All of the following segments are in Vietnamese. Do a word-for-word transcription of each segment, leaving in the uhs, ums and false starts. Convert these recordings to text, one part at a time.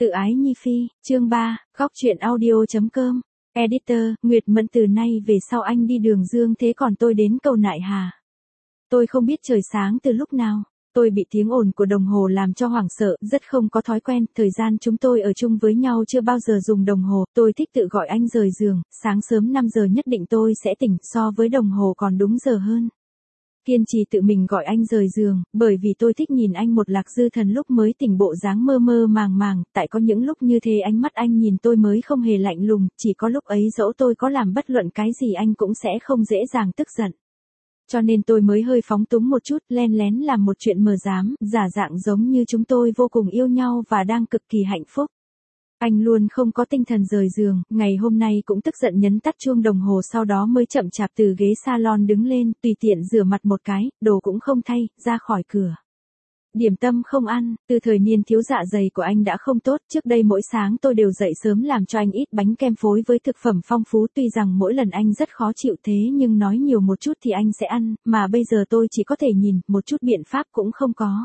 Tự ái Nhi Phi, chương ba, góc truyện audio.com. Editor, Nguyệt Mẫn từ nay về sau anh đi đường dương thế còn tôi đến cầu nại hà. Tôi không biết trời sáng từ lúc nào. Tôi bị tiếng ồn của đồng hồ làm cho hoảng sợ, rất không có thói quen, thời gian chúng tôi ở chung với nhau chưa bao giờ dùng đồng hồ, tôi thích tự gọi anh rời giường, sáng sớm năm giờ nhất định tôi sẽ tỉnh, so với đồng hồ còn đúng giờ hơn. Kiên trì tự mình gọi anh rời giường, bởi vì tôi thích nhìn anh một lạc dư thần lúc mới tỉnh bộ dáng mơ mơ màng màng, tại có những lúc như thế ánh mắt anh nhìn tôi mới không hề lạnh lùng, chỉ có lúc ấy dẫu tôi có làm bất luận cái gì anh cũng sẽ không dễ dàng tức giận. Cho nên tôi mới hơi phóng túng một chút, len lén làm một chuyện mờ dám, giả dạng giống như chúng tôi vô cùng yêu nhau và đang cực kỳ hạnh phúc. Anh luôn không có tinh thần rời giường, ngày hôm nay cũng tức giận nhấn tắt chuông đồng hồ sau đó mới chậm chạp từ ghế salon đứng lên, tùy tiện rửa mặt một cái, đồ cũng không thay, ra khỏi cửa. Điểm tâm không ăn, từ thời niên thiếu dạ dày của anh đã không tốt, trước đây mỗi sáng tôi đều dậy sớm làm cho anh ít bánh kem phối với thực phẩm phong phú, tuy rằng mỗi lần anh rất khó chịu thế nhưng nói nhiều một chút thì anh sẽ ăn, mà bây giờ tôi chỉ có thể nhìn, một chút biện pháp cũng không có.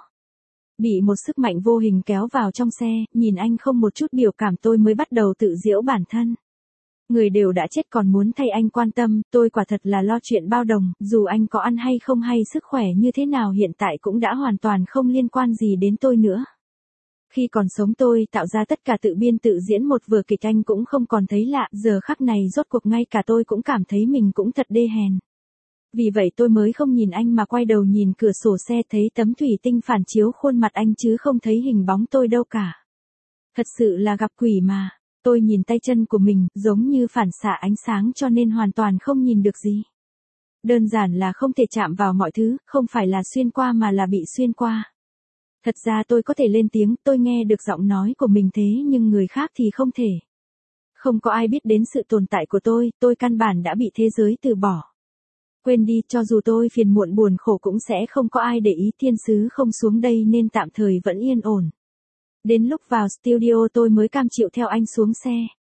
Bị một sức mạnh vô hình kéo vào trong xe, nhìn anh không một chút biểu cảm tôi mới bắt đầu tự giễu bản thân. Người đều đã chết còn muốn thay anh quan tâm, tôi quả thật là lo chuyện bao đồng, dù anh có ăn hay không hay sức khỏe như thế nào hiện tại cũng đã hoàn toàn không liên quan gì đến tôi nữa. Khi còn sống tôi tạo ra tất cả tự biên tự diễn một vở kịch anh cũng không còn thấy lạ, giờ khắc này rốt cuộc ngay cả tôi cũng cảm thấy mình cũng thật đê hèn. Vì vậy tôi mới không nhìn anh mà quay đầu nhìn cửa sổ xe thấy tấm thủy tinh phản chiếu khuôn mặt anh chứ không thấy hình bóng tôi đâu cả. Thật sự là gặp quỷ mà. Tôi nhìn tay chân của mình, giống như phản xạ ánh sáng cho nên hoàn toàn không nhìn được gì. Đơn giản là không thể chạm vào mọi thứ, không phải là xuyên qua mà là bị xuyên qua. Thật ra tôi có thể lên tiếng, tôi nghe được giọng nói của mình thế nhưng người khác thì không thể. Không có ai biết đến sự tồn tại của tôi, tôi căn bản đã bị thế giới từ bỏ. Quên đi, cho dù tôi phiền muộn buồn khổ cũng sẽ không có ai để ý, thiên sứ không xuống đây nên tạm thời vẫn yên ổn. Đến lúc vào studio tôi mới cam chịu theo anh xuống xe.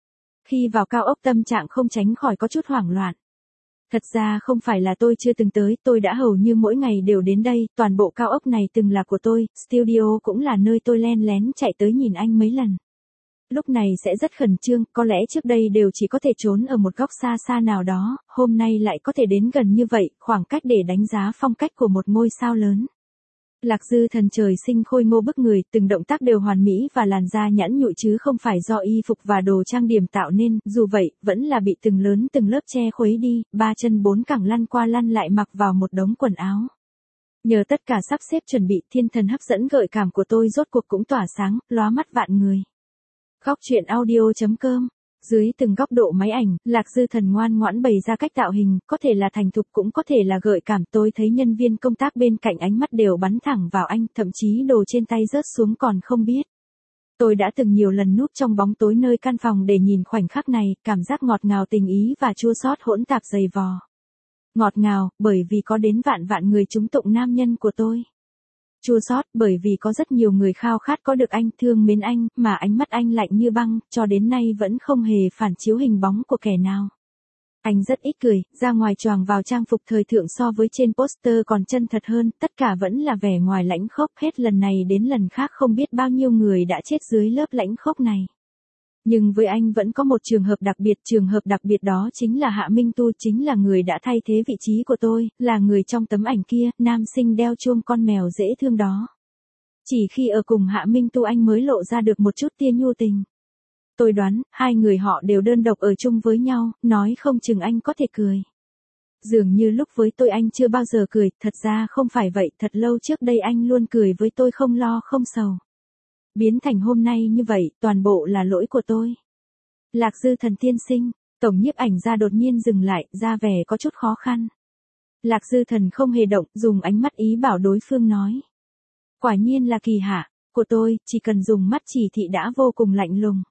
Khi vào cao ốc tâm trạng không tránh khỏi có chút hoảng loạn. Thật ra không phải là tôi chưa từng tới, tôi đã hầu như mỗi ngày đều đến đây, toàn bộ cao ốc này từng là của tôi, studio cũng là nơi tôi len lén chạy tới nhìn anh mấy lần. Lúc này sẽ rất khẩn trương, có lẽ trước đây đều chỉ có thể trốn ở một góc xa xa nào đó, hôm nay lại có thể đến gần như vậy, khoảng cách để đánh giá phong cách của một ngôi sao lớn. Lạc dư thần trời sinh khôi ngô bức người, từng động tác đều hoàn mỹ và làn da nhẵn nhụi chứ không phải do y phục và đồ trang điểm tạo nên, dù vậy, vẫn là bị từng lớn từng lớp che khuấy đi, ba chân bốn cẳng lăn qua lăn lại mặc vào một đống quần áo. Nhờ tất cả sắp xếp chuẩn bị, thiên thần hấp dẫn gợi cảm của tôi rốt cuộc cũng tỏa sáng, lóa mắt vạn người. Góc truyện audio.com. Dưới từng góc độ máy ảnh, Lạc Dư Thần ngoan ngoãn bày ra cách tạo hình, có thể là thành thục cũng có thể là gợi cảm. Tôi thấy nhân viên công tác bên cạnh ánh mắt đều bắn thẳng vào anh, thậm chí đồ trên tay rớt xuống còn không biết. Tôi đã từng nhiều lần núp trong bóng tối nơi căn phòng để nhìn khoảnh khắc này, cảm giác ngọt ngào tình ý và chua xót hỗn tạp dày vò. Ngọt ngào, bởi vì có đến vạn vạn người trúng tụng nam nhân của tôi. Chua xót bởi vì có rất nhiều người khao khát có được anh, thương mến anh, mà ánh mắt anh lạnh như băng, cho đến nay vẫn không hề phản chiếu hình bóng của kẻ nào. Anh rất ít cười, ra ngoài choàng vào trang phục thời thượng so với trên poster còn chân thật hơn, tất cả vẫn là vẻ ngoài lãnh khốc, hết lần này đến lần khác không biết bao nhiêu người đã chết dưới lớp lãnh khốc này. Nhưng với anh vẫn có một trường hợp đặc biệt, trường hợp đặc biệt đó chính là Hạ Minh Tu, chính là người đã thay thế vị trí của tôi, là người trong tấm ảnh kia, nam sinh đeo chuông con mèo dễ thương đó. Chỉ khi ở cùng Hạ Minh Tu anh mới lộ ra được một chút tia nhu tình. Tôi đoán, hai người họ đều đơn độc ở chung với nhau, nói không chừng anh có thể cười. Dường như lúc với tôi anh chưa bao giờ cười, thật ra không phải vậy, thật lâu trước đây anh luôn cười với tôi không lo không sầu. Biến thành hôm nay như vậy, toàn bộ là lỗi của tôi. Lạc Dư Thần tiên sinh, tổng nhiếp ảnh ra đột nhiên dừng lại, ra vẻ có chút khó khăn. Lạc Dư Thần không hề động, dùng ánh mắt ý bảo đối phương nói. Quả nhiên là Kỳ Hạ, của tôi, chỉ cần dùng mắt chỉ thị đã vô cùng lạnh lùng.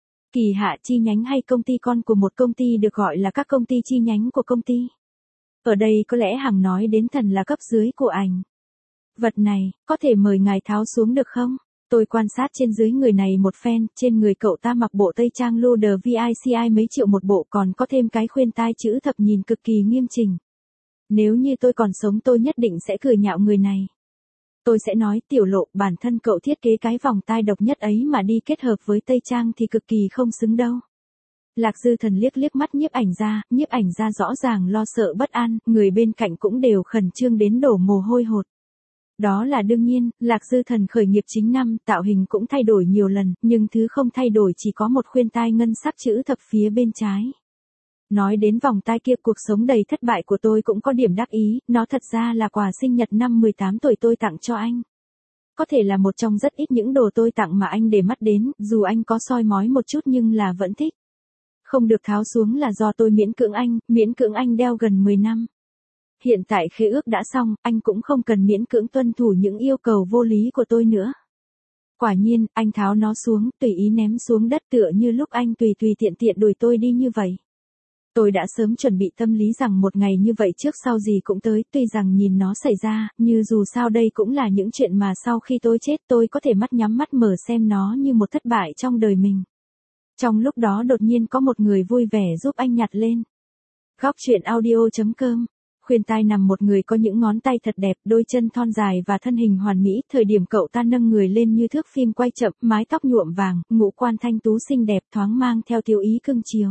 Kỳ Hạ chi nhánh hay công ty con của một công ty được gọi là các công ty chi nhánh của công ty. Ở đây có lẽ Hằng nói đến thần là cấp dưới của ảnh. Vật này, có thể mời ngài tháo xuống được không? Tôi quan sát trên dưới người này một phen, trên người cậu ta mặc bộ tây trang Luder vê i xê i mấy triệu một bộ còn có thêm cái khuyên tai chữ thập nhìn cực kỳ nghiêm chỉnh. Nếu như tôi còn sống tôi nhất định sẽ cười nhạo người này. Tôi sẽ nói tiểu lộ, bản thân cậu thiết kế cái vòng tai độc nhất ấy mà đi kết hợp với tây trang thì cực kỳ không xứng đâu. Lạc Dư Thần liếc liếc mắt nhiếp ảnh gia, nhiếp ảnh gia rõ ràng lo sợ bất an, người bên cạnh cũng đều khẩn trương đến đổ mồ hôi hột. Đó là đương nhiên, Lạc Dư Thần khởi nghiệp chính năm, tạo hình cũng thay đổi nhiều lần, nhưng thứ không thay đổi chỉ có một khuyên tai ngân sắc chữ thập phía bên trái. Nói đến vòng tai kia, cuộc sống đầy thất bại của tôi cũng có điểm đắc ý, nó thật ra là quà sinh nhật năm mười tám tuổi tôi tặng cho anh. Có thể là một trong rất ít những đồ tôi tặng mà anh để mắt đến, dù anh có soi mói một chút nhưng là vẫn thích. Không được tháo xuống là do tôi miễn cưỡng anh, miễn cưỡng anh đeo gần mười năm. Hiện tại khế ước đã xong, anh cũng không cần miễn cưỡng tuân thủ những yêu cầu vô lý của tôi nữa. Quả nhiên, anh tháo nó xuống, tùy ý ném xuống đất tựa như lúc anh tùy tùy tiện tiện đuổi tôi đi như vậy. Tôi đã sớm chuẩn bị tâm lý rằng một ngày như vậy trước sau gì cũng tới, tuy rằng nhìn nó xảy ra, như dù sao đây cũng là những chuyện mà sau khi tôi chết tôi có thể mắt nhắm mắt mở xem nó như một thất bại trong đời mình. Trong lúc đó đột nhiên có một người vui vẻ giúp anh nhặt lên. Góc truyện audio chấm com. Khuyên tai nằm một người có những ngón tay thật đẹp, đôi chân thon dài và thân hình hoàn mỹ, thời điểm cậu ta nâng người lên như thước phim quay chậm, mái tóc nhuộm vàng, ngũ quan thanh tú xinh đẹp thoáng mang theo tiêu ý cưng chiều.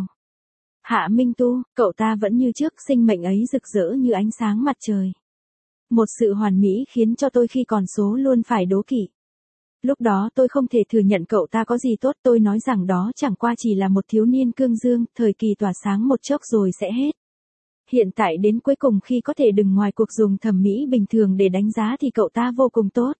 Hạ Minh Tu, cậu ta vẫn như trước, sinh mệnh ấy rực rỡ như ánh sáng mặt trời. Một sự hoàn mỹ khiến cho tôi khi còn số luôn phải đố kỵ. Lúc đó tôi không thể thừa nhận cậu ta có gì tốt, tôi nói rằng đó chẳng qua chỉ là một thiếu niên cương dương, thời kỳ tỏa sáng một chốc rồi sẽ hết. Hiện tại đến cuối cùng khi có thể đừng ngoài cuộc dùng thẩm mỹ bình thường để đánh giá thì cậu ta vô cùng tốt.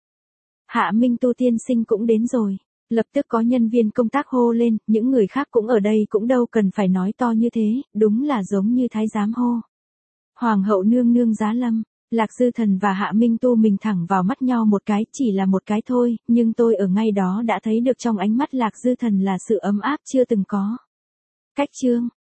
Hạ Minh Tu tiên sinh cũng đến rồi. Lập tức có nhân viên công tác hô lên, những người khác cũng ở đây cũng đâu cần phải nói to như thế, đúng là giống như thái giám hô. Hoàng hậu nương nương giá lâm, Lạc Dư Thần và Hạ Minh Tu mình thẳng vào mắt nhau một cái, chỉ là một cái thôi, nhưng tôi ở ngay đó đã thấy được trong ánh mắt Lạc Dư Thần là sự ấm áp chưa từng có. Cách chương